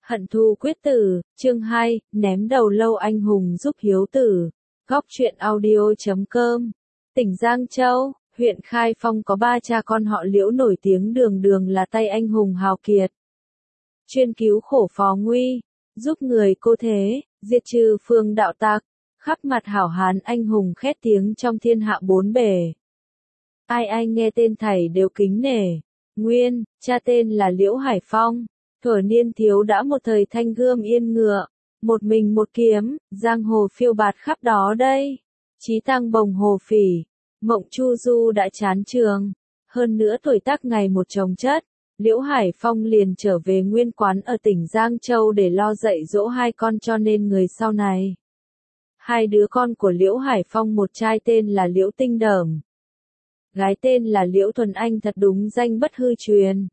Hận thù quyết tử, chương 2, ném đầu lâu anh hùng giúp hiếu tử. Góc truyện audio.com. Tỉnh Giang Châu, huyện Khai Phong có 3 cha con họ Liễu nổi tiếng đường đường là tay anh hùng hào kiệt. Chuyên cứu khổ phó nguy, giúp người cô thế, diệt trừ phương đạo tặc, khắp mặt hảo hán anh hùng khét tiếng trong thiên hạ bốn bể. Ai ai nghe tên thảy đều kính nể. Nguyên, cha tên là Liễu Hải Phong. Thuở niên thiếu đã một thời thanh gươm yên ngựa, một mình một kiếm, giang hồ phiêu bạt khắp đó đây. Chí tăng bồng hồ phỉ, mộng chu du đã chán trường. Hơn nữa tuổi tác ngày một chồng chất, Liễu Hải Phong liền trở về nguyên quán ở tỉnh Giang Châu để lo dạy dỗ 2 con cho nên người sau này. 2 đứa con của Liễu Hải Phong, một trai tên là Liễu Tinh Đởm, gái tên là Liễu Thuần Anh, thật đúng danh bất hư truyền.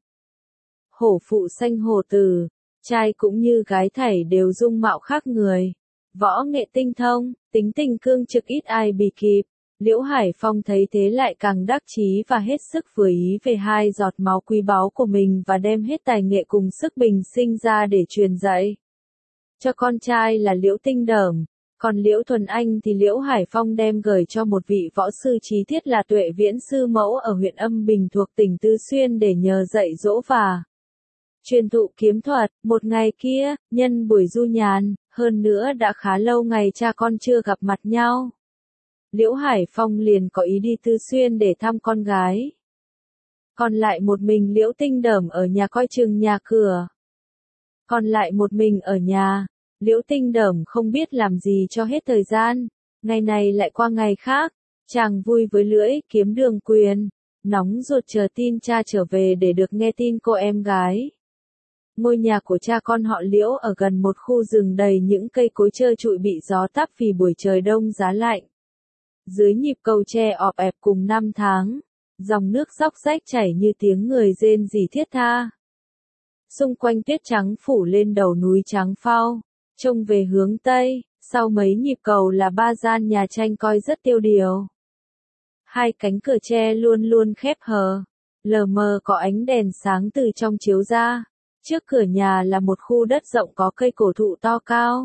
Hổ phụ sanh hổ tử, trai cũng như gái thảy đều dung mạo khác người. Võ nghệ tinh thông, tính tình cương trực ít ai bì kịp. Liễu Hải Phong thấy thế lại càng đắc chí và hết sức vừa ý về 2 giọt máu quý báu của mình và đem hết tài nghệ cùng sức bình sinh ra để truyền dạy cho con trai là Liễu Tinh Đởm. Còn Liễu Thuần Anh thì Liễu Hải Phong đem gửi cho một vị võ sư trí thiết là Tuệ Viễn sư mẫu ở huyện Âm Bình thuộc tỉnh Tứ Xuyên để nhờ dạy dỗ và truyền thụ kiếm thuật. Một ngày kia, nhân buổi du nhàn, hơn nữa đã khá lâu ngày cha con chưa gặp mặt nhau, Liễu Hải Phong liền có ý đi Tứ Xuyên để thăm con gái. Còn lại một mình Liễu Tinh Đởm ở nhà coi chừng nhà cửa. Còn lại một mình ở nhà, Liễu Tinh Đởm không biết làm gì cho hết thời gian, ngày này lại qua ngày khác, chàng vui với lưỡi kiếm đường quyền, nóng ruột chờ tin cha trở về để được nghe tin cô em gái. Ngôi nhà của cha con họ Liễu ở gần một khu rừng đầy những cây cối trơ trụi bị gió táp vì buổi trời đông giá lạnh. Dưới nhịp cầu tre ọp ẹp cùng năm tháng, dòng nước róc rách chảy như tiếng người rên rỉ thiết tha. Xung quanh tuyết trắng phủ lên đầu núi trắng phau, trông về hướng tây, sau mấy nhịp cầu là 3 gian nhà tranh coi rất tiêu điều. 2 cánh cửa tre luôn luôn khép hờ, lờ mờ có ánh đèn sáng từ trong chiếu ra. Trước cửa nhà là một khu đất rộng có cây cổ thụ to cao,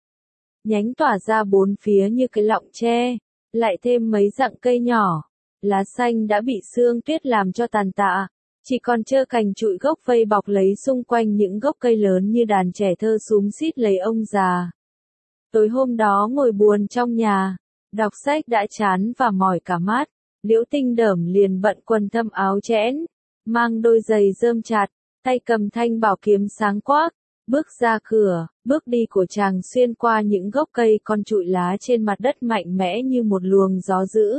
nhánh tỏa ra 4 phía như cái lọng tre, lại thêm mấy rặng cây nhỏ, lá xanh đã bị sương tuyết làm cho tàn tạ, chỉ còn trơ cành trụi gốc vây bọc lấy xung quanh những gốc cây lớn như đàn trẻ thơ xúm xít lấy ông già. Tối hôm đó ngồi buồn trong nhà, đọc sách đã chán và mỏi cả mắt, Liễu Tinh Đởm liền bận quần thâm áo chẽn, mang đôi giày rơm chặt, tay cầm thanh bảo kiếm sáng quắc, bước ra cửa. Bước đi của chàng xuyên qua những gốc cây con trụi lá trên mặt đất mạnh mẽ như một luồng gió dữ,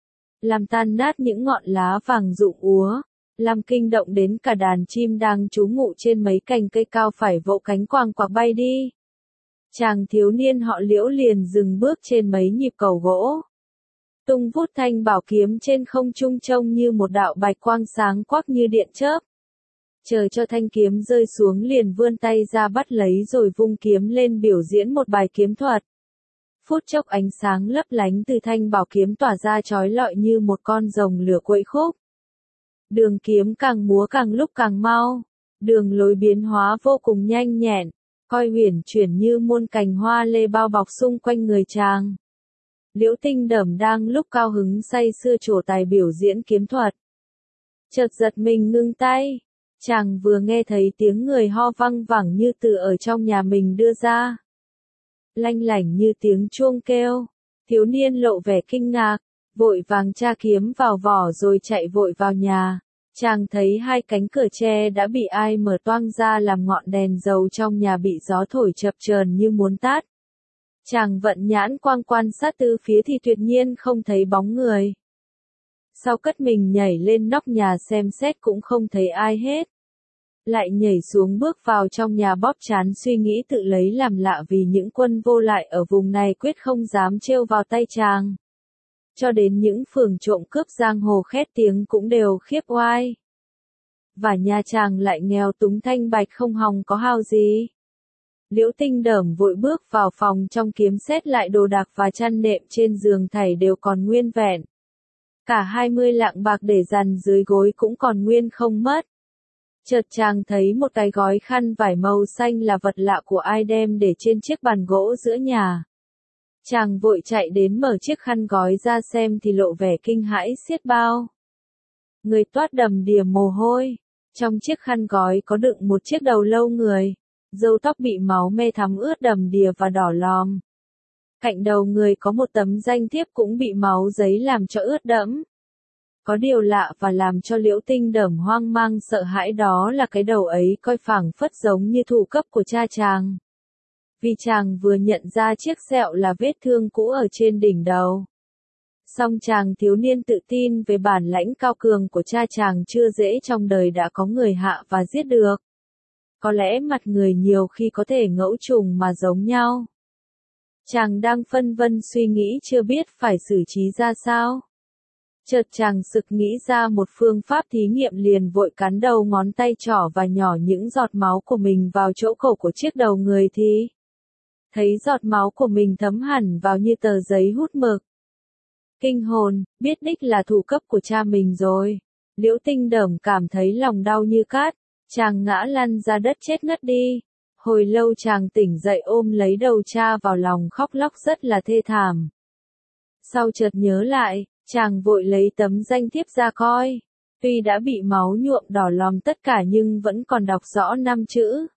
làm tan nát những ngọn lá vàng rụng úa, làm kinh động đến cả đàn chim đang trú ngụ trên mấy cành cây cao phải vỗ cánh quàng quạc bay đi. Chàng thiếu niên họ Liễu liền dừng bước trên mấy nhịp cầu gỗ, tung vút thanh bảo kiếm trên không trung trông như một đạo bạch quang sáng quắc như điện chớp. Chờ cho thanh kiếm rơi xuống liền vươn tay ra bắt lấy rồi vung kiếm lên biểu diễn một bài kiếm thuật. Phút chốc ánh sáng lấp lánh từ thanh bảo kiếm tỏa ra chói lọi như một con rồng lửa quẫy khúc. Đường kiếm càng múa càng lúc càng mau, đường lối biến hóa vô cùng nhanh nhẹn, coi huyền chuyển như muôn cành hoa lê bao bọc xung quanh người chàng. Liễu Tinh Đởm đang lúc cao hứng say sưa trổ tài biểu diễn kiếm thuật, chợt giật mình ngưng tay. Chàng vừa nghe thấy tiếng người ho văng vẳng như từ ở trong nhà mình đưa ra, lanh lảnh như tiếng chuông kêu. Thiếu niên lộ vẻ kinh ngạc, vội vàng tra kiếm vào vỏ rồi chạy vội vào nhà. Chàng thấy 2 cánh cửa tre đã bị ai mở toang ra làm ngọn đèn dầu trong nhà bị gió thổi chập chờn như muốn tắt. Chàng vận nhãn quang quan sát từ phía thì tuyệt nhiên không thấy bóng người. Sau cất mình nhảy lên nóc nhà xem xét cũng không thấy ai hết. Lại nhảy xuống bước vào trong nhà bóp trán suy nghĩ tự lấy làm lạ vì những quân vô lại ở vùng này quyết không dám trêu vào tay chàng. Cho đến những phường trộm cướp giang hồ khét tiếng cũng đều khiếp oai. Và nhà chàng lại nghèo túng thanh bạch không hòng có hao gì. Liễu Tinh Đởm vội bước vào phòng trong kiếm xét lại đồ đạc và chăn nệm trên giường thảy đều còn nguyên vẹn. Cả 20 lạng bạc để dằn dưới gối cũng còn nguyên không mất. Chợt chàng thấy một cái gói khăn vải màu xanh là vật lạ của ai đem để trên chiếc bàn gỗ giữa nhà. Chàng vội chạy đến mở chiếc khăn gói ra xem thì lộ vẻ kinh hãi xiết bao. Người toát đầm đìa mồ hôi. Trong chiếc khăn gói có đựng một chiếc đầu lâu người. Râu tóc bị máu me thắm ướt đầm đìa và đỏ lòm. Cạnh đầu người có một tấm danh thiếp cũng bị máu giấy làm cho ướt đẫm. Có điều lạ và làm cho Liễu Tinh Đởm hoang mang sợ hãi đó là cái đầu ấy coi phảng phất giống như thủ cấp của cha chàng. Vì chàng vừa nhận ra chiếc sẹo là vết thương cũ ở trên đỉnh đầu. Song chàng thiếu niên tự tin về bản lãnh cao cường của cha chàng chưa dễ trong đời đã có người hạ và giết được. Có lẽ mặt người nhiều khi có thể ngẫu trùng mà giống nhau. Chàng đang phân vân suy nghĩ chưa biết phải xử trí ra sao. Chợt chàng sực nghĩ ra một phương pháp thí nghiệm liền vội cắn đầu ngón tay trỏ và nhỏ những giọt máu của mình vào chỗ cổ của chiếc đầu người thì thấy giọt máu của mình thấm hẳn vào như tờ giấy hút mực. Kinh hồn, biết đích là thủ cấp của cha mình rồi. Liễu Tinh Đởm cảm thấy lòng đau như cát, chàng ngã lăn ra đất chết ngất đi. Hồi lâu chàng tỉnh dậy ôm lấy đầu cha vào lòng khóc lóc rất là thê thảm. Sau chợt nhớ lại, chàng vội lấy tấm danh thiếp ra coi. Tuy đã bị máu nhuộm đỏ lòm tất cả nhưng vẫn còn đọc rõ 5 chữ.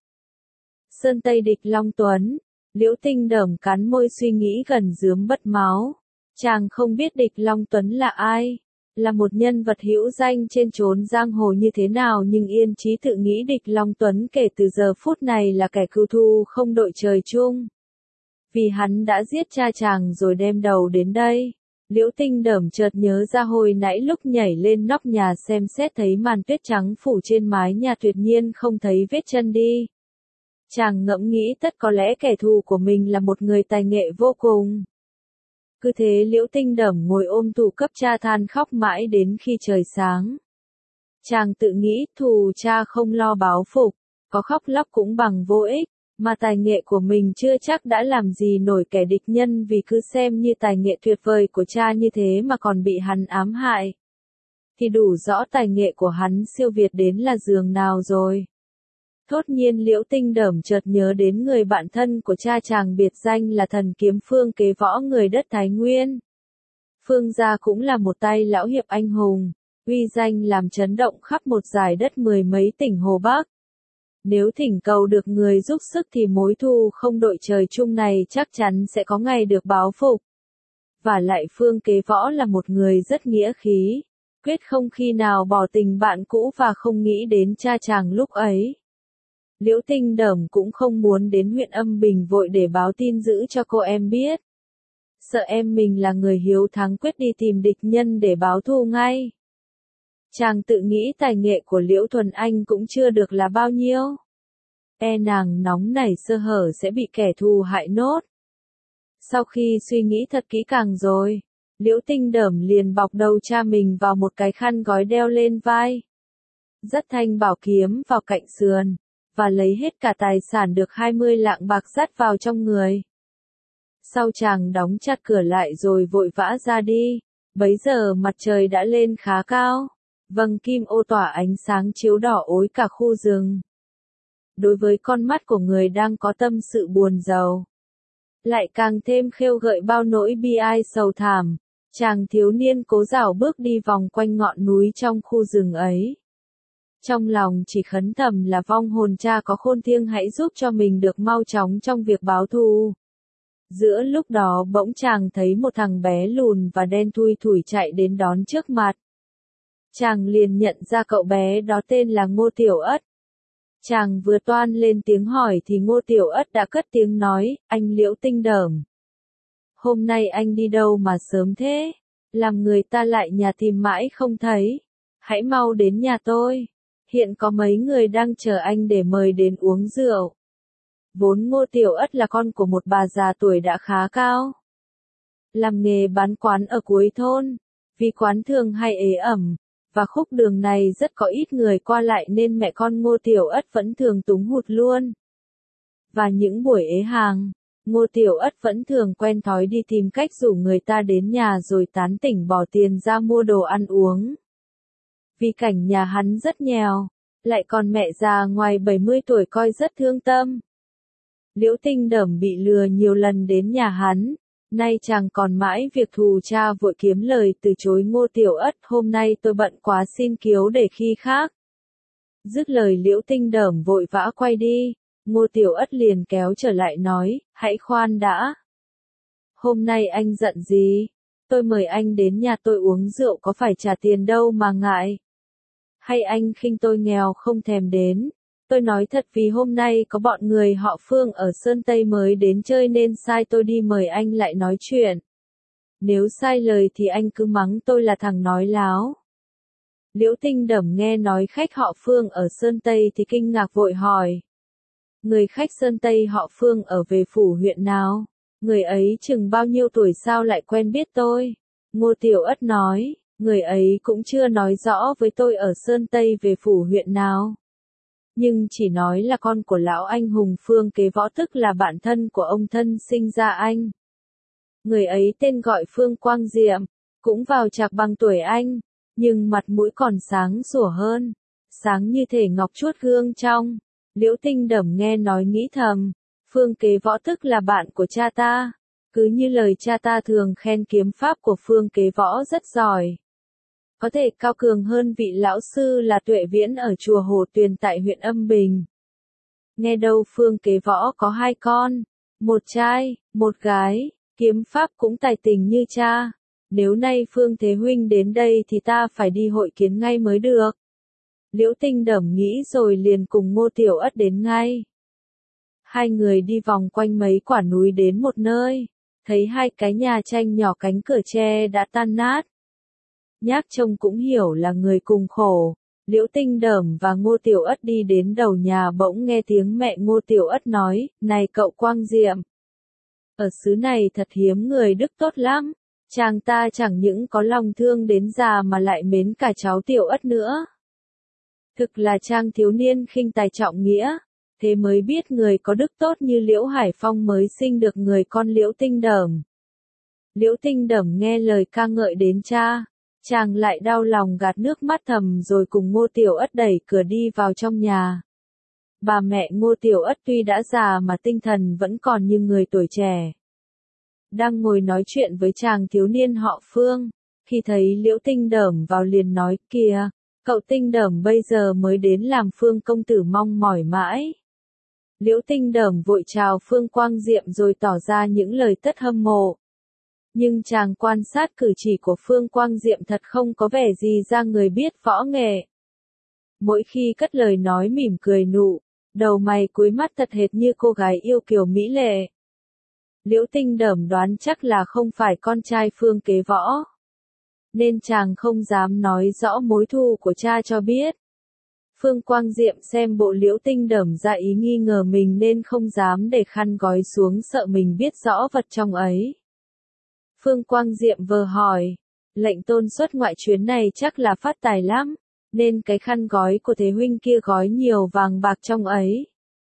Sơn Tây Địch Long Tuấn. Liễu Tinh Đởm cắn môi suy nghĩ gần rướm bật máu. Chàng không biết Địch Long Tuấn là ai, là một nhân vật hữu danh trên chốn giang hồ như thế nào nhưng yên trí tự nghĩ Địch Long Tuấn kể từ giờ phút này là kẻ cừu thù không đội trời chung. Vì hắn đã giết cha chàng rồi đem đầu đến đây. Liễu Tinh Đởm chợt nhớ ra hồi nãy lúc nhảy lên nóc nhà xem xét thấy màn tuyết trắng phủ trên mái nhà tuyệt nhiên không thấy vết chân đi. Chàng ngẫm nghĩ tất có lẽ kẻ thù của mình là một người tài nghệ vô cùng. Cứ thế Liễu Tinh Đởm ngồi ôm thủ cấp cha than khóc mãi đến khi trời sáng. Chàng tự nghĩ thù cha không lo báo phục, có khóc lóc cũng bằng vô ích, mà tài nghệ của mình chưa chắc đã làm gì nổi kẻ địch nhân vì cứ xem như tài nghệ tuyệt vời của cha như thế mà còn bị hắn ám hại. Thì đủ rõ tài nghệ của hắn siêu việt đến là giường nào rồi. Thốt nhiên Liễu Tinh Đởm chợt nhớ đến người bạn thân của cha chàng biệt danh là thần kiếm Phương Kế Võ người đất Thái Nguyên. Phương gia cũng là một tay lão hiệp anh hùng, uy danh làm chấn động khắp một dải đất mười mấy tỉnh Hồ Bắc. Nếu thỉnh cầu được người giúp sức thì mối thù không đội trời chung này chắc chắn sẽ có ngày được báo phục. Và lại Phương Kế Võ là một người rất nghĩa khí, quyết không khi nào bỏ tình bạn cũ và không nghĩ đến cha chàng lúc ấy. Liễu Tinh Đởm cũng không muốn đến huyện Âm Bình vội để báo tin dữ cho cô em biết. Sợ em mình là người hiếu thắng quyết đi tìm địch nhân để báo thù ngay. Chàng tự nghĩ tài nghệ của Liễu Thuần Anh cũng chưa được là bao nhiêu. E nàng nóng nảy sơ hở sẽ bị kẻ thù hại nốt. Sau khi suy nghĩ thật kỹ càng rồi, Liễu Tinh Đởm liền bọc đầu cha mình vào một cái khăn gói đeo lên vai. Dắt thanh bảo kiếm vào cạnh sườn, và lấy hết cả tài sản được 20 lạng bạc dắt vào trong người. Sau chàng đóng chặt cửa lại rồi vội vã ra đi, bấy giờ mặt trời đã lên khá cao, vầng kim ô tỏa ánh sáng chiếu đỏ ối cả khu rừng. Đối với con mắt của người đang có tâm sự buồn rầu, lại càng thêm khêu gợi bao nỗi bi ai sầu thảm, chàng thiếu niên cố dảo bước đi vòng quanh ngọn núi trong khu rừng ấy. Trong lòng chỉ khấn thầm là vong hồn cha có khôn thiêng hãy giúp cho mình được mau chóng trong việc báo thù. Giữa lúc đó bỗng chàng thấy một thằng bé lùn và đen thui thủi chạy đến đón trước mặt. Chàng liền nhận ra cậu bé đó tên là Ngô Tiểu Ất. Chàng vừa toan lên tiếng hỏi thì Ngô Tiểu Ất đã cất tiếng nói, anh Liễu Tinh Đởm. Hôm nay anh đi đâu mà sớm thế? Làm người ta lại nhà tìm mãi không thấy. Hãy mau đến nhà tôi. Hiện có mấy người đang chờ anh để mời đến uống rượu. Vốn Ngô Tiểu Ất là con của một bà già tuổi đã khá cao. Làm nghề bán quán ở cuối thôn. Vì quán thường hay ế ẩm, và khúc đường này rất có ít người qua lại nên mẹ con Ngô Tiểu Ất vẫn thường túng hụt luôn. Và những buổi ế hàng, Ngô Tiểu Ất vẫn thường quen thói đi tìm cách rủ người ta đến nhà rồi tán tỉnh bỏ tiền ra mua đồ ăn uống. Vì cảnh nhà hắn rất nghèo, lại còn mẹ già ngoài 70 tuổi coi rất thương tâm. Liễu Tinh Đẩm bị lừa nhiều lần đến nhà hắn, nay chàng còn mãi việc thù cha vội kiếm lời từ chối Ngô Tiểu Ất, hôm nay tôi bận quá xin kiếu để khi khác. Dứt lời Liễu Tinh Đẩm vội vã quay đi, Ngô Tiểu Ất liền kéo trở lại nói, hãy khoan đã. Hôm nay anh giận gì? Tôi mời anh đến nhà tôi uống rượu có phải trả tiền đâu mà ngại. Hay anh khinh tôi nghèo không thèm đến? Tôi nói thật vì hôm nay có bọn người họ Phương ở Sơn Tây mới đến chơi nên sai tôi đi mời anh lại nói chuyện. Nếu sai lời thì anh cứ mắng tôi là thằng nói láo. Liễu Tinh Đẩm nghe nói khách họ Phương ở Sơn Tây thì kinh ngạc vội hỏi. Người khách Sơn Tây họ Phương ở về phủ huyện nào? Người ấy chừng bao nhiêu tuổi sao lại quen biết tôi? Ngô Tiểu Ất nói, người ấy cũng chưa nói rõ với tôi ở Sơn Tây về phủ huyện nào. Nhưng chỉ nói là con của lão anh hùng Phương Kế Võ, tức là bạn thân của ông thân sinh ra anh. Người ấy tên gọi Phương Quang Diệm, cũng vào chạc bằng tuổi anh, nhưng mặt mũi còn sáng sủa hơn, sáng như thể ngọc chuốt gương trong. Liễu Tinh Đẩm nghe nói nghĩ thầm, Phương Kế Võ tức là bạn của cha ta, cứ như lời cha ta thường khen kiếm pháp của Phương Kế Võ rất giỏi. Có thể cao cường hơn vị lão sư là Tuệ Viễn ở chùa Hồ Tuyền tại huyện Âm Bình. Nghe đâu Phương Kế Võ có 2 con, một trai, một gái, kiếm pháp cũng tài tình như cha. Nếu nay Phương Thế Huynh đến đây thì ta phải đi hội kiến ngay mới được. Liễu Tinh Đẩm nghĩ rồi liền cùng Ngô Tiểu Ất đến ngay. Hai người đi vòng quanh mấy quả núi đến một nơi, thấy 2 cái nhà tranh nhỏ cánh cửa tre đã tan nát. Nhác trông cũng hiểu là người cùng khổ. Liễu Tinh Đẩm và Ngô Tiểu Ất đi đến đầu nhà bỗng nghe tiếng mẹ Ngô Tiểu Ất nói, này cậu Quang Diệm. Ở xứ này thật hiếm người đức tốt lắm. Chàng ta chẳng những có lòng thương đến già mà lại mến cả cháu Tiểu Ất nữa. Thực là trang thiếu niên khinh tài trọng nghĩa. Thế mới biết người có đức tốt như Liễu Hải Phong mới sinh được người con Liễu Tinh Đẩm. Liễu Tinh Đẩm nghe lời ca ngợi đến cha. Chàng lại đau lòng gạt nước mắt thầm rồi cùng Ngô Tiểu Ất đẩy cửa đi vào trong nhà. Bà mẹ Ngô Tiểu Ất tuy đã già mà tinh thần vẫn còn như người tuổi trẻ. Đang ngồi nói chuyện với chàng thiếu niên họ Phương, khi thấy Liễu Tinh Đẩm vào liền nói, kìa, cậu Tinh Đẩm bây giờ mới đến làm Phương công tử mong mỏi mãi. Liễu Tinh Đẩm vội chào Phương Quang Diệm rồi tỏ ra những lời tất hâm mộ. Nhưng chàng quan sát cử chỉ của Phương Quang Diệm thật không có vẻ gì ra người biết võ nghệ. Mỗi khi cất lời nói mỉm cười nụ, đầu mày cúi mắt thật hệt như cô gái yêu kiều mỹ lệ. Liễu Tinh Đẩm đoán chắc là không phải con trai Phương Kế Võ, nên chàng không dám nói rõ mối thù của cha cho biết. Phương Quang Diệm xem bộ Liễu Tinh Đẩm ra ý nghi ngờ mình nên không dám để khăn gói xuống sợ mình biết rõ vật trong ấy. Phương Quang Diệm vờ hỏi, lệnh tôn xuất ngoại chuyến này chắc là phát tài lắm, nên cái khăn gói của Thế Huynh kia gói nhiều vàng bạc trong ấy.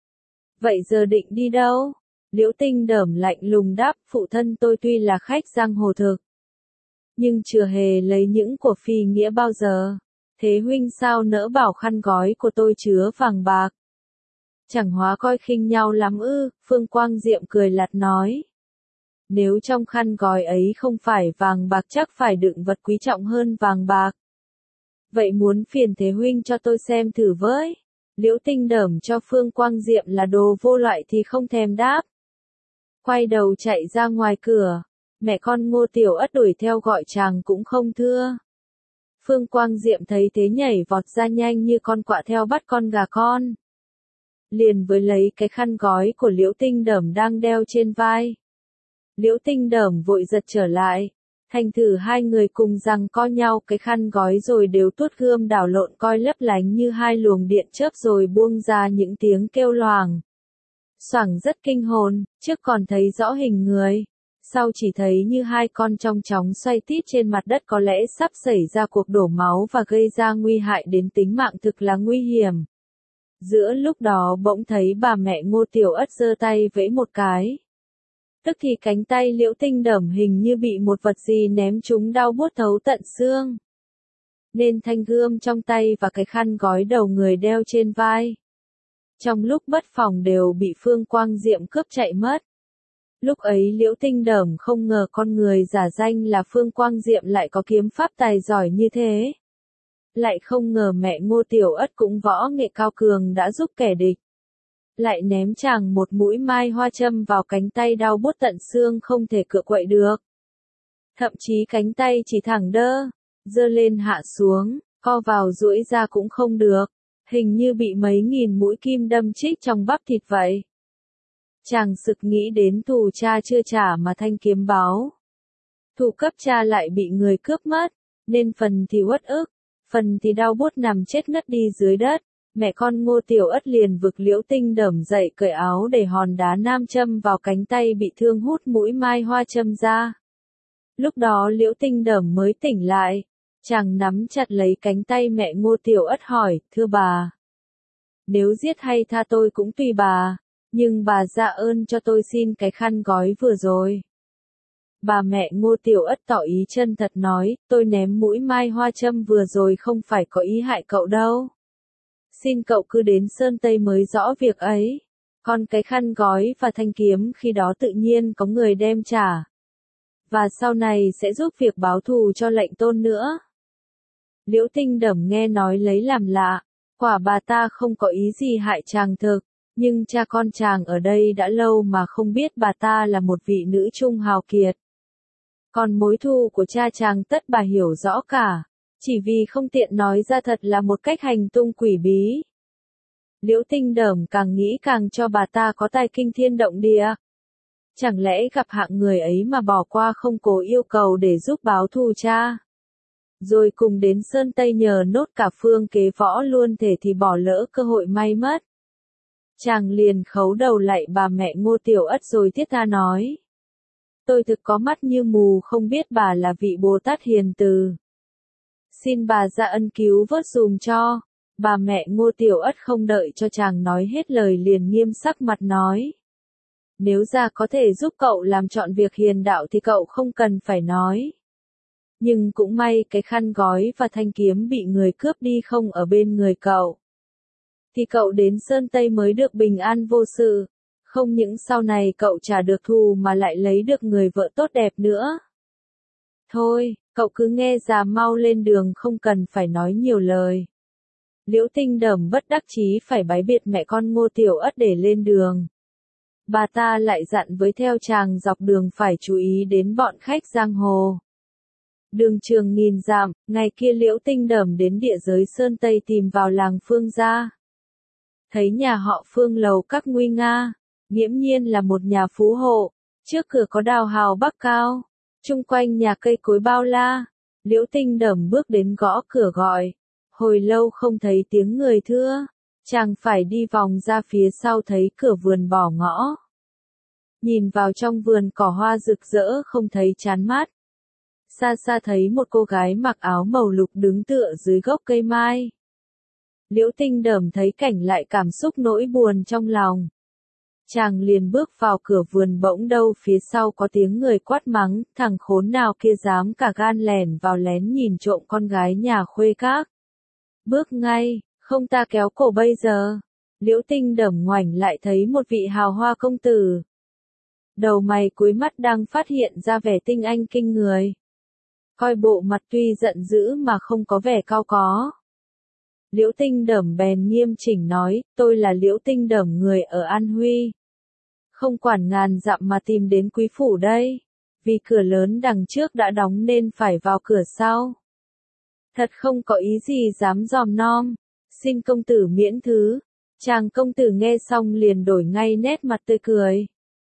Vậy giờ định đi đâu? Liễu Tinh Đẩm lạnh lùng đáp, phụ thân tôi tuy là khách giang hồ thực, nhưng chưa hề lấy những của phi nghĩa bao giờ. Thế Huynh sao nỡ bảo khăn gói của tôi chứa vàng bạc? Chẳng hóa coi khinh nhau lắm ư? Phương Quang Diệm cười lạt nói. Nếu trong khăn gói ấy không phải vàng bạc chắc phải đựng vật quý trọng hơn vàng bạc. Vậy muốn phiền Thế Huynh cho tôi xem thử với. Liễu Tinh Đẩm cho Phương Quang Diệm là đồ vô loại thì không thèm đáp. Quay đầu chạy ra ngoài cửa, mẹ con Ngô Tiểu Ất đuổi theo gọi chàng cũng không thưa. Phương Quang Diệm thấy thế nhảy vọt ra nhanh như con quạ theo bắt con gà con. Liền với lấy cái khăn gói của Liễu Tinh Đẩm đang đeo trên vai. Liễu Tinh Đẩm vội giật trở lại, thành thử hai người cùng giằng co nhau cái khăn gói rồi đều tuốt gươm đảo lộn coi lấp lánh như 2 luồng điện chớp rồi buông ra những tiếng kêu loảng. Xoảng rất kinh hồn, trước còn thấy rõ hình người, sau chỉ thấy như 2 con trong chóng xoay tít trên mặt đất có lẽ sắp xảy ra cuộc đổ máu và gây ra nguy hại đến tính mạng thực là nguy hiểm. Giữa lúc đó bỗng thấy bà mẹ Ngô Tiểu Ất giơ tay vẫy một cái. Tức thì cánh tay Liễu Tinh Đẩm hình như bị một vật gì ném trúng đau buốt thấu tận xương. nên thanh gươm trong tay và cái khăn gói đầu người đeo trên vai. Trong lúc bất phòng đều bị Phương Quang Diệm cướp chạy mất. Lúc ấy Liễu Tinh Đởm không ngờ con người giả danh là Phương Quang Diệm lại có kiếm pháp tài giỏi như thế. Lại không ngờ mẹ Ngô Tiểu Ất cũng võ nghệ cao cường đã giúp kẻ địch. Lại ném chàng một mũi mai hoa châm vào cánh tay đau buốt tận xương không thể cựa quậy được. Thậm chí cánh tay chỉ thẳng giơ lên hạ xuống, co vào duỗi ra cũng không được, hình như bị mấy nghìn mũi kim đâm chích trong bắp thịt vậy. Chàng sực nghĩ đến thù cha chưa trả mà thanh kiếm báo. Thù cấp cha lại bị người cướp mất, nên phần thì uất ức, phần thì đau buốt nằm chết ngất đi dưới đất. Mẹ con Ngô Tiểu Ất liền vực Liễu Tinh Đởm dậy cởi áo để hòn đá nam châm vào cánh tay bị thương hút mũi mai hoa châm ra. Lúc đó Liễu Tinh Đởm mới tỉnh lại, chàng nắm chặt lấy cánh tay mẹ Ngô Tiểu Ất hỏi, thưa bà. Nếu giết hay tha tôi cũng tùy bà, nhưng bà dạ ơn cho tôi xin cái khăn gói vừa rồi. Bà mẹ Ngô Tiểu Ất tỏ ý chân thật nói, tôi ném mũi mai hoa châm vừa rồi không phải có ý hại cậu đâu. Xin cậu cứ đến Sơn Tây mới rõ việc ấy. Còn cái khăn gói và thanh kiếm khi đó tự nhiên có người đem trả. Và sau này sẽ giúp việc báo thù cho lệnh tôn nữa. Liễu Tinh Đởm nghe nói lấy làm lạ, quả bà ta không có ý gì hại chàng thực, nhưng cha con chàng ở đây đã lâu mà không biết bà ta là một vị nữ trung hào kiệt. Còn mối thù của cha chàng tất bà hiểu rõ cả, chỉ vì không tiện nói ra thật là một cách hành tung quỷ bí. Liễu Tinh Đởm càng nghĩ càng cho bà ta có tài kinh thiên động địa. Chẳng lẽ gặp hạng người ấy mà bỏ qua không cố yêu cầu để giúp báo thù cha? Rồi cùng đến Sơn Tây nhờ nốt cả phương kế võ luôn thể thì bỏ lỡ cơ hội may mất. Chàng liền khấu đầu lạy bà mẹ Ngô Tiểu Ất rồi thiết tha nói. Tôi thực có mắt như mù không biết bà là vị Bồ Tát hiền từ. Xin bà ra ân cứu vớt dùm cho. Bà mẹ Ngô Tiểu Ất không đợi cho chàng nói hết lời liền nghiêm sắc mặt nói. Nếu ra có thể giúp cậu làm trọn việc hiền đạo thì cậu không cần phải nói. Nhưng cũng may cái khăn gói và thanh kiếm bị người cướp đi không ở bên người cậu. Thì cậu đến Sơn Tây mới được bình an vô sự. Không những sau này cậu trả được thù mà lại lấy được người vợ tốt đẹp nữa. Thôi, cậu cứ nghe già mau lên đường không cần phải nói nhiều lời. Liễu Tinh Đởm bất đắc chí phải bái biệt mẹ con Ngô Tiểu Ất để lên đường. Bà ta lại dặn với theo chàng dọc đường phải chú ý đến bọn khách giang hồ. Đường trường nghìn dặm, ngày kia Liễu Tinh Đởm đến địa giới Sơn Tây tìm vào làng Phương gia. Thấy nhà họ Phương lầu các nguy nga, nghiễm nhiên là một nhà phú hộ, trước cửa có đào hào bắc cao, chung quanh nhà cây cối bao la. Liễu Tinh Đởm bước đến gõ cửa gọi, hồi lâu không thấy tiếng người thưa, chàng phải đi vòng ra phía sau thấy cửa vườn bỏ ngõ. Nhìn vào trong vườn cỏ hoa rực rỡ không thấy chán mắt. Xa xa thấy một cô gái mặc áo màu lục đứng tựa dưới gốc cây mai. Liễu Tinh Đởm thấy cảnh lại cảm xúc nỗi buồn trong lòng. Chàng liền bước vào cửa vườn bỗng đâu phía sau có tiếng người quát mắng, thằng khốn nào kia dám cả gan lẻn vào lén nhìn trộm con gái nhà khuê các. Bước ngay, không ta kéo cổ bây giờ. Liễu Tinh Đởm ngoảnh lại thấy một vị hào hoa công tử. Đầu mày cuối mắt đang phát hiện ra vẻ tinh anh kinh người. Coi bộ mặt tuy giận dữ mà không có vẻ cao có. Liễu Tinh Đởm bèn nghiêm chỉnh nói, tôi là Liễu Tinh Đởm người ở An Huy. Không quản ngàn dặm mà tìm đến quý phủ đây. Vì cửa lớn đằng trước đã đóng nên phải vào cửa sau. Thật không có ý gì dám dòm nom. Xin công tử miễn thứ. Chàng công tử nghe xong liền đổi ngay nét mặt tươi cười.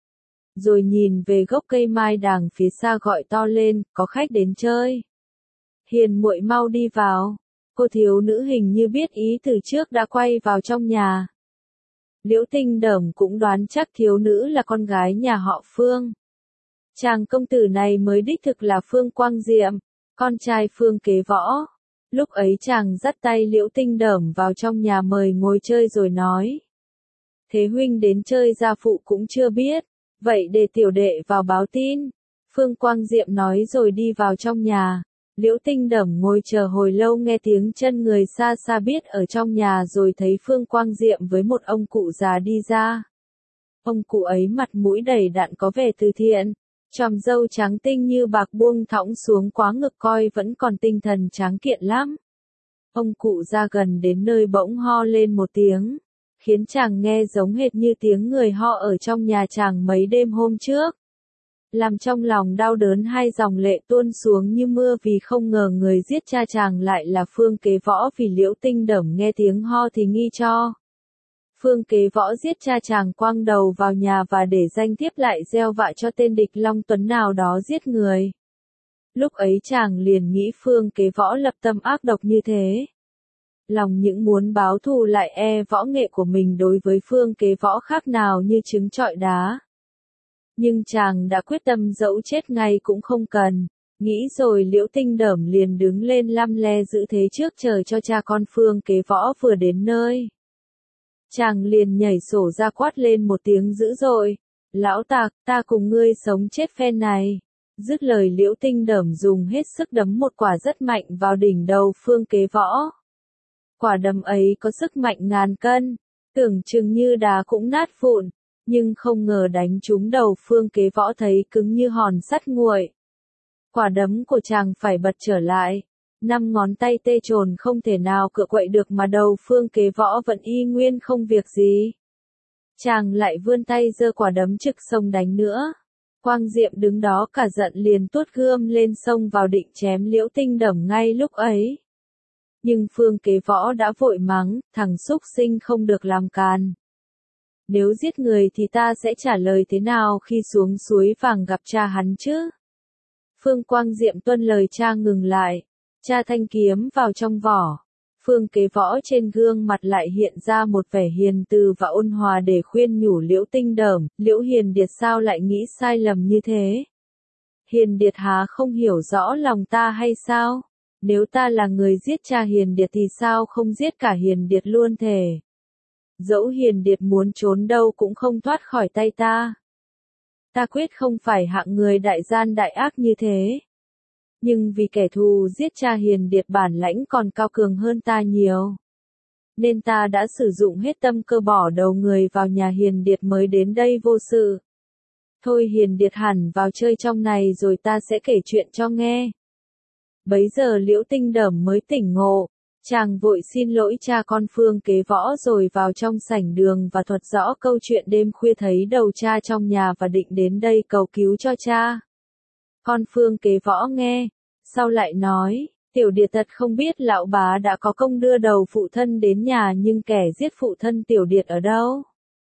Rồi nhìn về gốc cây mai đằng phía xa gọi to lên, có khách đến chơi. Hiền muội mau đi vào. Cô thiếu nữ hình như biết ý từ trước đã quay vào trong nhà. Liễu Tinh Đởm cũng đoán chắc thiếu nữ là con gái nhà họ Phương. Chàng công tử này mới đích thực là Phương Quang Diệm, con trai Phương Kế Võ. Lúc ấy chàng dắt tay Liễu Tinh Đởm vào trong nhà mời ngồi chơi rồi nói. Thế huynh đến chơi gia phụ cũng chưa biết, vậy để tiểu đệ vào báo tin. Phương Quang Diệm nói rồi đi vào trong nhà. Liễu Tinh Đẩm ngồi chờ hồi lâu nghe tiếng chân người xa xa biết ở trong nhà rồi thấy Phương Quang Diệm với một ông cụ già đi ra. Ông cụ ấy mặt mũi đầy đặn có vẻ từ thiện, chòm râu trắng tinh như bạc buông thõng xuống quá ngực coi vẫn còn tinh thần tráng kiện lắm. Ông cụ ra gần đến nơi bỗng ho lên một tiếng, khiến chàng nghe giống hệt như tiếng người ho ở trong nhà chàng mấy đêm hôm trước. Làm trong lòng đau đớn hai dòng lệ tuôn xuống như mưa vì không ngờ người giết cha chàng lại là Phương Kế Võ vì Liễu Tinh Đẩm nghe tiếng ho thì nghi cho. Phương Kế Võ giết cha chàng quăng đầu vào nhà và để danh thiếp lại gieo vạ cho tên địch Long Tuấn nào đó giết người. Lúc ấy chàng liền nghĩ Phương Kế Võ lập tâm ác độc như thế. Lòng những muốn báo thù lại võ nghệ của mình đối với Phương Kế Võ khác nào như trứng trọi đá. Nhưng chàng đã quyết tâm dẫu chết ngay cũng không cần. Nghĩ rồi Liễu Tinh Đẩm liền đứng lên lăm le giữ thế trước chờ cho cha con Phương Kế Võ vừa đến nơi. Chàng liền nhảy sổ ra quát lên một tiếng dữ dội. Lão tặc, ta cùng ngươi sống chết phen này. Dứt lời Liễu Tinh Đẩm dùng hết sức đấm một quả rất mạnh vào đỉnh đầu Phương Kế Võ. Quả đấm ấy có sức mạnh ngàn cân, tưởng chừng như đá cũng nát vụn, nhưng không ngờ đánh trúng đầu Phương Kế Võ thấy cứng như hòn sắt nguội. Quả đấm của chàng phải bật trở lại, 5 ngón tay tê trồn không thể nào cựa quậy được mà đầu Phương Kế Võ vẫn y nguyên không việc gì. Chàng lại vươn tay giơ quả đấm trực sông đánh nữa. Quang Diệm đứng đó cả giận liền tuốt gươm lên sông vào định chém Liễu Tinh Đẩm ngay lúc ấy. Nhưng Phương Kế Võ đã vội mắng, thằng súc sinh không được làm càn. Nếu giết người thì ta sẽ trả lời thế nào khi xuống suối vàng gặp cha hắn chứ? Phương Quang Diệm tuân lời cha ngừng lại, cha thanh kiếm vào trong vỏ. Phương Kế Võ trên gương mặt lại hiện ra một vẻ hiền từ và ôn hòa để khuyên nhủ Liễu Tinh Đẩm, Liễu Hiền Điệt sao lại nghĩ sai lầm như thế? Hiền Điệt há không hiểu rõ lòng ta hay sao? Nếu ta là người giết cha Hiền Điệt thì sao không giết cả Hiền Điệt luôn thể? Dẫu Hiền Điệt muốn trốn đâu cũng không thoát khỏi tay ta. Ta quyết không phải hạng người đại gian đại ác như thế. Nhưng vì kẻ thù giết cha Hiền Điệt bản lãnh còn cao cường hơn ta nhiều. Nên ta đã sử dụng hết tâm cơ bỏ đầu người vào nhà Hiền Điệt mới đến đây vô sự. Thôi Hiền Điệt hẳn vào chơi trong này rồi ta sẽ kể chuyện cho nghe. Bấy giờ Liễu Tinh Đẩm mới tỉnh ngộ, chàng vội xin lỗi cha con Phương Kế Võ rồi vào trong sảnh đường và thuật rõ câu chuyện đêm khuya thấy đầu cha trong nhà và định đến đây cầu cứu cho cha. Con Phương Kế Võ nghe, sau lại nói, Tiểu Điệt thật không biết lão bá đã có công đưa đầu phụ thân đến nhà nhưng kẻ giết phụ thân Tiểu Điệt ở đâu?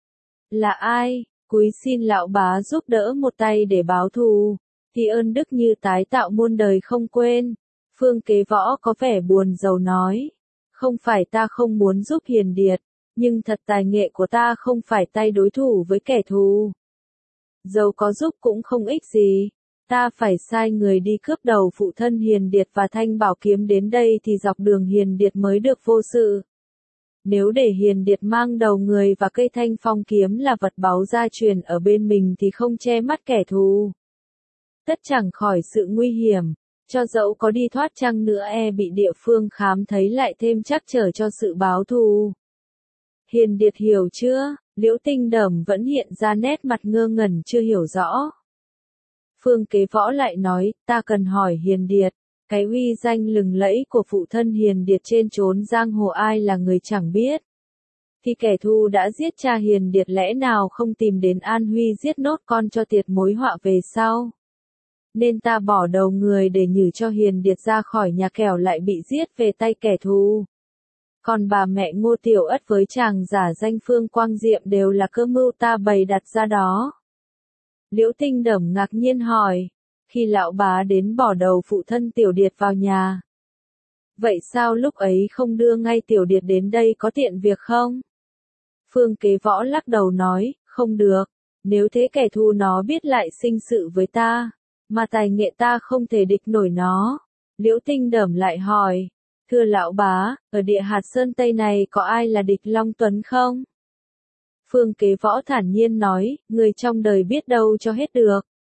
Là ai? Cúi xin lão bá giúp đỡ một tay để báo thù, thì ơn đức như tái tạo muôn đời không quên. Phương Kế Võ có vẻ buồn rầu nói, không phải ta không muốn giúp Hiền Điệt, nhưng thật tài nghệ của ta không phải tay đối thủ với kẻ thù. Dẫu có giúp cũng không ích gì, ta phải sai người đi cướp đầu phụ thân Hiền Điệt và thanh bảo kiếm đến đây thì dọc đường Hiền Điệt mới được vô sự. Nếu để Hiền Điệt mang đầu người và cây thanh phong kiếm là vật báu gia truyền ở bên mình thì không che mắt kẻ thù. Tất chẳng khỏi sự nguy hiểm, cho dẫu có đi thoát chăng nữa bị địa phương khám thấy lại thêm trắc trở cho sự báo thù. Hiền Điệt hiểu chưa? Liễu Tinh Đẩm vẫn hiện ra nét mặt ngơ ngẩn chưa hiểu rõ. Phương Kế Võ lại nói, ta cần hỏi Hiền Điệt, cái uy danh lừng lẫy của phụ thân Hiền Điệt trên chốn giang hồ ai là người chẳng biết. Thì kẻ thù đã giết cha Hiền Điệt lẽ nào không tìm đến An Huy giết nốt con cho tiệt mối họa về sau. Nên ta bỏ đầu người để nhử cho Hiền Điệt ra khỏi nhà kẻo lại bị giết về tay kẻ thù. Còn bà mẹ Ngô Tiểu Ất với chàng giả danh Phương Quang Diệm đều là cơ mưu ta bày đặt ra đó. Liễu Tinh Đẩm ngạc nhiên hỏi, khi lão bá đến bỏ đầu phụ thân Tiểu Điệt vào nhà. Vậy sao lúc ấy không đưa ngay Tiểu Điệt đến đây có tiện việc không? Phương Kế Võ lắc đầu nói, không được, nếu thế kẻ thù nó biết lại sinh sự với ta, mà tài nghệ ta không thể địch nổi nó. Liễu Tinh Đẩm lại hỏi, thưa lão bá, ở địa hạt Sơn Tây này có ai là địch Long Tuấn không? Phương Kế Võ thản nhiên nói, người trong đời biết đâu cho hết được.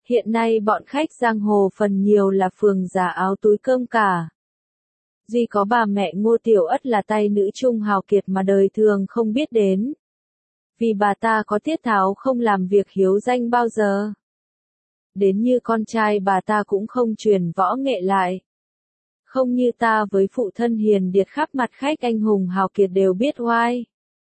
Hiện nay bọn khách giang hồ phần nhiều là phường giả áo túi cơm cả. Duy có bà mẹ Ngô Tiểu Ất là tay nữ trung hào kiệt mà đời thường không biết đến. Vì bà ta có tiết tháo không làm việc hiếu danh bao giờ. Đến như con trai bà ta cũng không truyền võ nghệ lại. Không như ta với phụ thân hiền điệt khắp mặt khách anh hùng hào kiệt đều biết oai.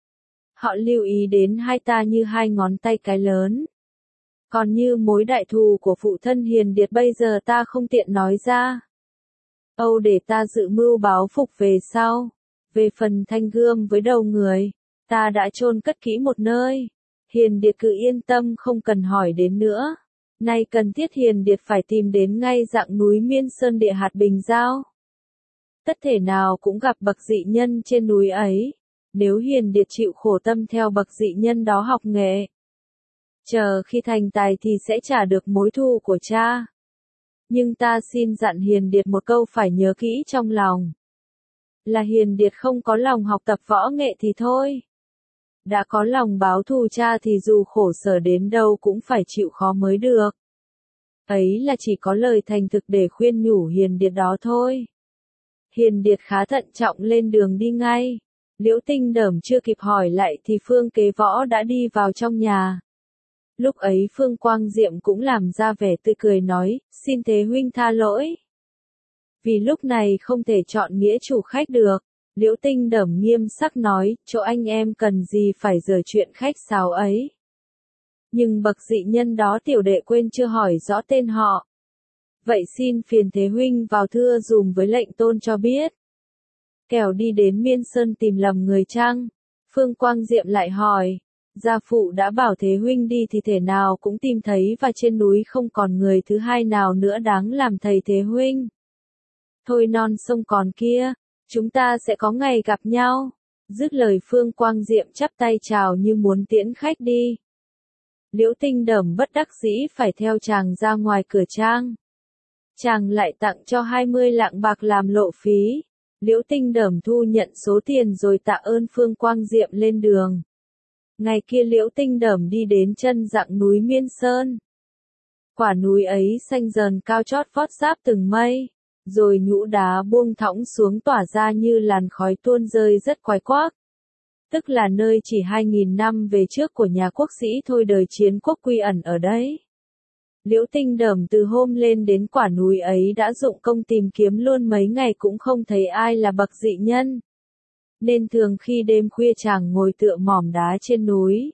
Họ lưu ý đến hai ta như hai ngón tay cái lớn. Còn như mối đại thù của phụ thân hiền điệt bây giờ ta không tiện nói ra. Âu để ta dự mưu báo phục về sau. Về phần thanh gươm với đầu người, ta đã chôn cất kỹ một nơi. Hiền điệt cứ yên tâm không cần hỏi đến nữa. Nay cần thiết hiền điệt phải tìm đến ngay dạng núi Miên Sơn địa hạt Bình Giao. Tất thể nào cũng gặp bậc dị nhân trên núi ấy. Nếu hiền điệt chịu khổ tâm theo bậc dị nhân đó học nghệ. Chờ khi thành tài thì sẽ trả được mối thù của cha. Nhưng ta xin dặn hiền điệt một câu phải nhớ kỹ trong lòng. Là hiền điệt không có lòng học tập võ nghệ thì thôi. Đã có lòng báo thù cha thì dù khổ sở đến đâu cũng phải chịu khó mới được. Ấy là chỉ có lời thành thực để khuyên nhủ hiền điệt đó thôi. Hiền điệt khá thận trọng lên đường đi ngay. Liễu Tinh Đởm chưa kịp hỏi lại thì Phương Kế Võ đã đi vào trong nhà. Lúc ấy Phương Quang Diệm cũng làm ra vẻ tươi cười nói, xin thế huynh tha lỗi. Vì lúc này không thể chọn nghĩa chủ khách được. Liễu Tinh Đởm nghiêm sắc nói, chỗ anh em cần gì phải giở chuyện khách sáo ấy. Nhưng bậc dị nhân đó tiểu đệ quên chưa hỏi rõ tên họ. Vậy xin phiền thế huynh vào thưa dùm với lệnh tôn cho biết. Kẻo đi đến Miên Sơn tìm lầm người chăng? Phương Quang Diệm lại hỏi. Gia phụ đã bảo thế huynh đi thì thể nào cũng tìm thấy và trên núi không còn người thứ hai nào nữa đáng làm thầy thế huynh. Thôi non sông còn kia, chúng ta sẽ có ngày gặp nhau. Dứt lời Phương Quang Diệm chắp tay chào như muốn tiễn khách đi. Liễu Tinh Đởm bất đắc dĩ phải theo chàng ra ngoài cửa trang. Chàng lại tặng cho 20 lạng bạc làm lộ phí. Liễu Tinh Đởm thu nhận số tiền rồi tạ ơn Phương Quang Diệm lên đường. Ngày kia Liễu Tinh Đởm đi đến chân dặng núi Miên Sơn. Quả núi ấy xanh dờn cao chót vót giáp từng mây, rồi nhũ đá buông thõng xuống tỏa ra như làn khói tuôn rơi rất quái quác. Tức là nơi chỉ 2.000 năm về trước của nhà quốc sĩ thôi đời chiến quốc quy ẩn ở đấy. Liễu Tinh Đởm từ hôm lên đến quả núi ấy đã dụng công tìm kiếm luôn mấy ngày cũng không thấy ai là bậc dị nhân. Nên thường khi đêm khuya chàng ngồi tựa mỏm đá trên núi.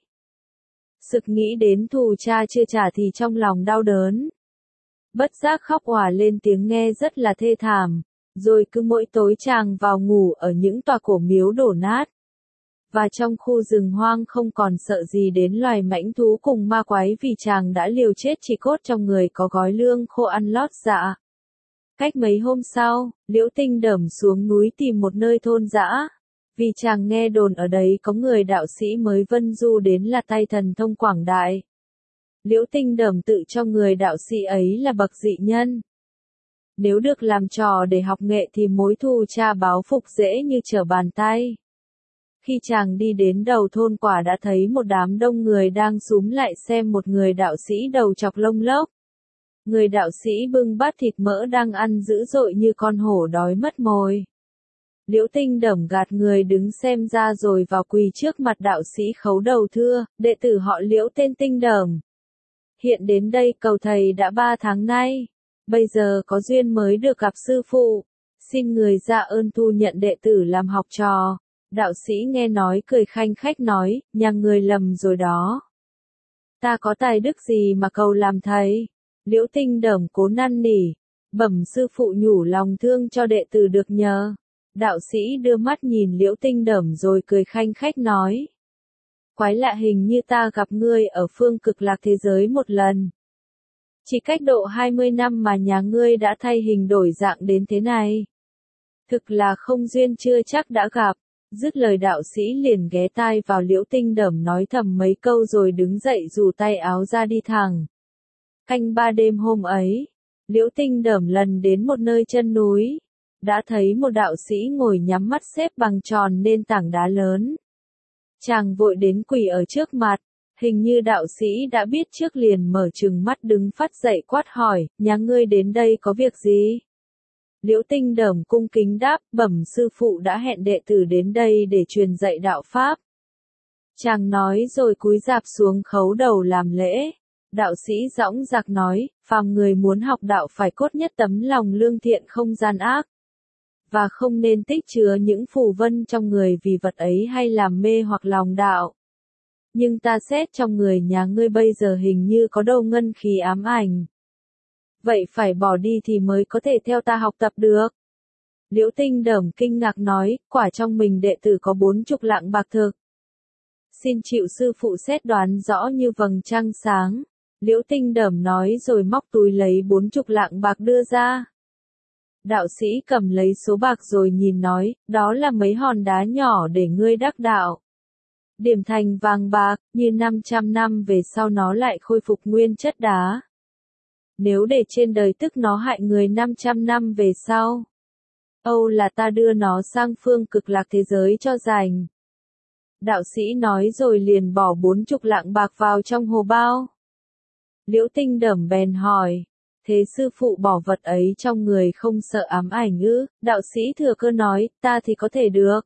Sực nghĩ đến thù cha chưa trả thì trong lòng đau đớn. Bất giác khóc òa lên tiếng nghe rất là thê thảm. Rồi cứ mỗi tối chàng vào ngủ ở những tòa cổ miếu đổ nát. Và trong khu rừng hoang không còn sợ gì đến loài mãnh thú cùng ma quái vì chàng đã liều chết chỉ cốt trong người có gói lương khô ăn lót dạ. Cách mấy hôm sau, Liễu Tinh Đởm xuống núi tìm một nơi thôn dã. Vì chàng nghe đồn ở đấy có người đạo sĩ mới vân du đến là tay thần thông quảng đại. Liễu Tinh Đởm tự cho người đạo sĩ ấy là bậc dị nhân. Nếu được làm trò để học nghệ thì mối thù cha báo phục dễ như trở bàn tay. Khi chàng đi đến đầu thôn quả đã thấy một đám đông người đang xúm lại xem một người đạo sĩ đầu chọc lông lốc. Người đạo sĩ bưng bát thịt mỡ đang ăn dữ dội như con hổ đói mất mồi. Liễu Tinh Đởm gạt người đứng xem ra rồi vào quỳ trước mặt đạo sĩ khấu đầu thưa, đệ tử họ Liễu tên Tinh Đởm. Hiện đến đây cầu thầy đã 3 tháng nay. Bây giờ có duyên mới được gặp sư phụ. Xin người ra ơn thu nhận đệ tử làm học trò. Đạo sĩ nghe nói cười khanh khách nói, nhà người lầm rồi đó. Ta có tài đức gì mà cầu làm thầy? Liễu Tinh Đởm cố năn nỉ. Bẩm sư phụ nhủ lòng thương cho đệ tử được nhờ. Đạo sĩ đưa mắt nhìn Liễu Tinh Đởm rồi cười khanh khách nói. Quái lạ hình như ta gặp ngươi ở phương cực lạc thế giới một lần. Chỉ cách độ 20 năm mà nhà ngươi đã thay hình đổi dạng đến thế này. Thực là không duyên chưa chắc đã gặp. Dứt lời đạo sĩ liền ghé tai vào Liễu Tinh Đởm nói thầm mấy câu rồi đứng dậy rủ tay áo ra đi thẳng. Canh 3 đêm hôm ấy, Liễu Tinh Đởm lần đến một nơi chân núi. Đã thấy một đạo sĩ ngồi nhắm mắt xếp bằng tròn lên tảng đá lớn. Chàng vội đến quỳ ở trước mặt, Hình như đạo sĩ đã biết trước liền mở trừng mắt đứng phát dậy quát hỏi, nhà ngươi đến đây có việc gì? Liễu Tinh Đởm cung kính đáp, bẩm sư phụ đã hẹn đệ tử đến đây để truyền dạy đạo pháp. Chàng nói rồi cúi rạp xuống khấu đầu làm lễ. Đạo sĩ dõng dạc nói, phàm người muốn học đạo phải cốt nhất tấm lòng lương thiện không gian ác. Và không nên tích chứa những phù vân trong người vì vật ấy hay làm mê hoặc lòng đạo. Nhưng ta xét trong người nhà ngươi bây giờ hình như có đâu ngân khí ám ảnh. Vậy phải bỏ đi thì mới có thể theo ta học tập được. Liễu Tinh Đởm kinh ngạc nói, quả trong mình đệ tử có 40 lạng bạc thực. Xin chịu sư phụ xét đoán rõ như vầng trăng sáng. Liễu Tinh Đởm nói rồi móc túi lấy 40 lạng bạc đưa ra. Đạo sĩ cầm lấy số bạc rồi nhìn nói, đó là mấy hòn đá nhỏ để ngươi đắc đạo. Điểm thành vàng bạc, như 500 năm về sau nó lại khôi phục nguyên chất đá. Nếu để trên đời tức nó hại người 500 năm về sau. Âu là ta đưa nó sang phương cực lạc thế giới cho rành. Đạo sĩ nói rồi liền bỏ 40 lạng bạc vào trong hồ bao. Liễu Tinh Đởm bèn hỏi, thế sư phụ bỏ vật ấy trong người không sợ ám ảnh ư? Đạo sĩ thừa cơ nói, ta thì có thể được.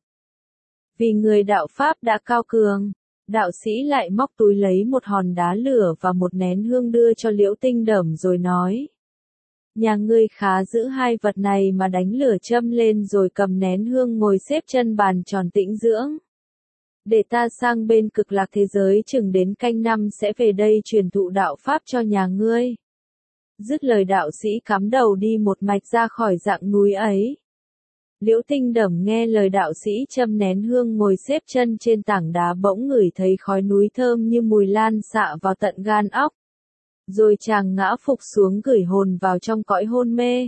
Vì người đạo Pháp đã cao cường. Đạo sĩ lại móc túi lấy một hòn đá lửa và một nén hương đưa cho Liễu Tinh Đởm rồi nói. Nhà ngươi khá giữ hai vật này mà đánh lửa châm lên rồi cầm nén hương ngồi xếp chân bàn tròn tĩnh dưỡng. Để ta sang bên cực lạc thế giới chừng đến canh năm sẽ về đây truyền thụ đạo Pháp cho nhà ngươi. Dứt lời đạo sĩ cắm đầu đi một mạch ra khỏi dạng núi ấy. Liễu Tinh Đởm nghe lời đạo sĩ châm nén hương ngồi xếp chân trên tảng đá bỗng ngửi thấy khói núi thơm như mùi lan xạ vào tận gan óc. Rồi chàng ngã phục xuống gửi hồn vào trong cõi hôn mê.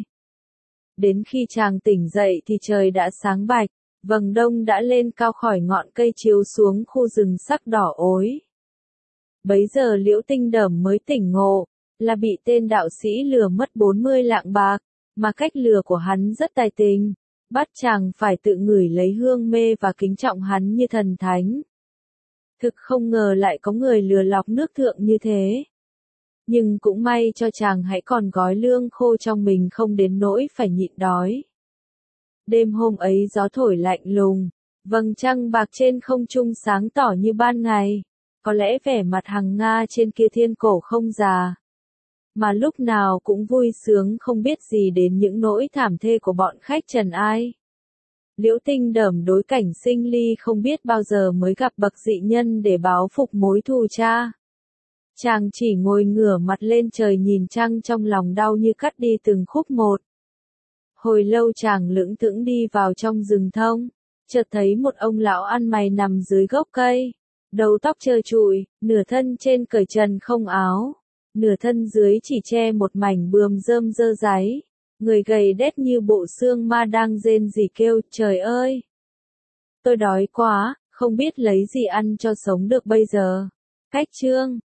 Đến khi chàng tỉnh dậy thì trời đã sáng bạch, vầng đông đã lên cao khỏi ngọn cây chiếu xuống khu rừng sắc đỏ ối. Bấy giờ Liễu Tinh Đởm mới tỉnh ngộ, là bị tên đạo sĩ lừa mất 40 lạng bạc, mà cách lừa của hắn rất tài tình, bắt chàng phải tự ngửi lấy hương mê và kính trọng hắn như thần thánh. Thực không ngờ lại có người lừa lọc nước thượng như thế. Nhưng cũng may cho chàng hãy còn gói lương khô trong mình không đến nỗi phải nhịn đói. Đêm hôm ấy gió thổi lạnh lùng, vầng trăng bạc trên không trung sáng tỏ như ban ngày, có lẽ vẻ mặt hằng nga trên kia thiên cổ không già. Mà lúc nào cũng vui sướng không biết gì đến những nỗi thảm thê của bọn khách trần ai. Liễu Tinh Đởm đối cảnh sinh ly không biết bao giờ mới gặp bậc dị nhân để báo phục mối thù cha. Chàng chỉ ngồi ngửa mặt lên trời nhìn trăng trong lòng đau như cắt đi từng khúc một. Hồi lâu chàng lững thững đi vào trong rừng thông, chợt thấy một ông lão ăn mày nằm dưới gốc cây, đầu tóc trơ trụi, nửa thân trên cởi trần không áo, nửa thân dưới chỉ che một mảnh bườm rơm rơ ráy, người gầy đét như bộ xương ma đang rên rỉ kêu, trời ơi! Tôi đói quá, không biết lấy gì ăn cho sống được bây giờ. Cách chương